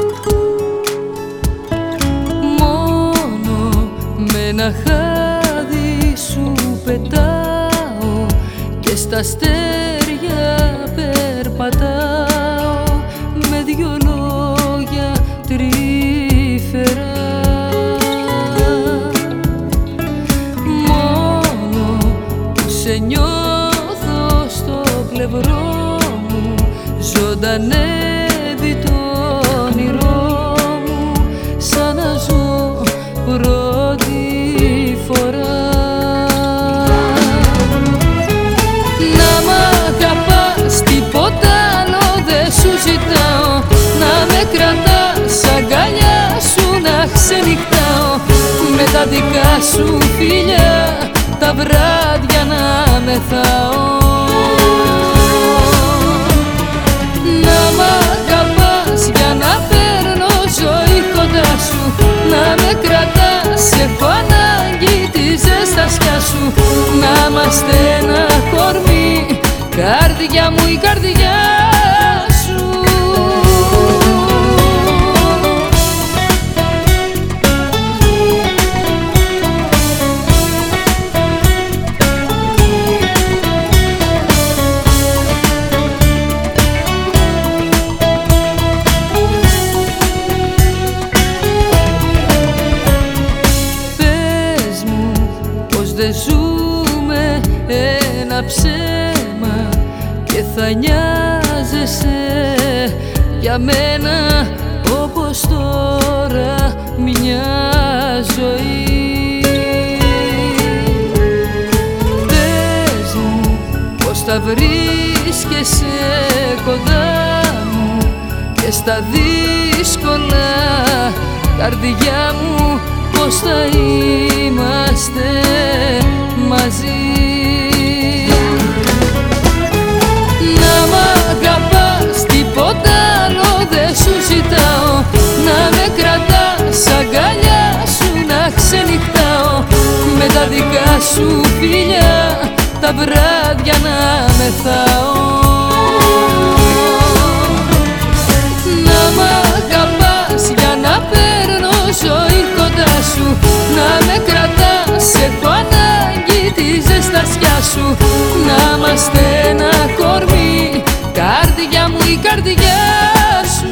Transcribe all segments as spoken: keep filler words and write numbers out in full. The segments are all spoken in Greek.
Μόνο με ένα χάδι σου πετάω και στα αστέρια περπατάω με δυο λόγια τρυφερά. Μόνο που σε νιώθω στο πλευρό μου ζωντανεύει το όνειρό μου σαν να ζω πρώτη φορά. Να μ' αγαπάς, τίποτα άλλο δεν σου ζητάω, να με κρατάς αγκαλιά σου, να ξενυχτάω με τα δικά σου φιλιά τα βράδια να μεθάω. Να μ' αγαπάς για να παίρνω ζωή κοντά σου, να με κρατάς, έχω ανάγκη τη ζεστασιά σου, να είμαστε ένα κορμί, καρδιά μου η καρδιά σου. Δεν ζούμε ένα ψέμα και θα νοιάζεσαι για μένα όπως τώρα μια ζωή. Πες μου πως θα βρίσκεσαι κοντά μου και στα δύσκολα, καρδιά μου, πως θα είμαστε μαζί. Να μ' αγαπάς, τίποτα άλλο δεν σου ζητάω, να με κρατάς αγκαλιά σου, να ξενυχτάω με τα δικά σου φιλιά τα βράδια να μεθάω. Να μ' αγαπάς για να παίρνω ζωή κοντά σου, να με κρατάς, έχω ανάγκη τη ζεστασιά σου, να είμαστε ένα κορμί, καρδιά μου η καρδιά σου.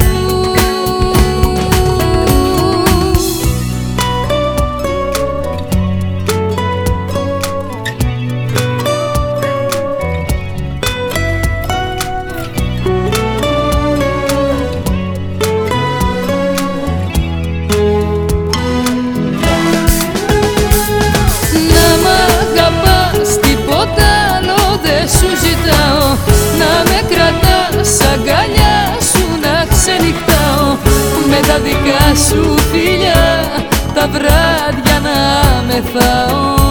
Σου ζητάω, να με κρατάς αγκαλιά σου, να ξενυχτάω με τα δικά σου φιλιά τα βράδια να μεθάω.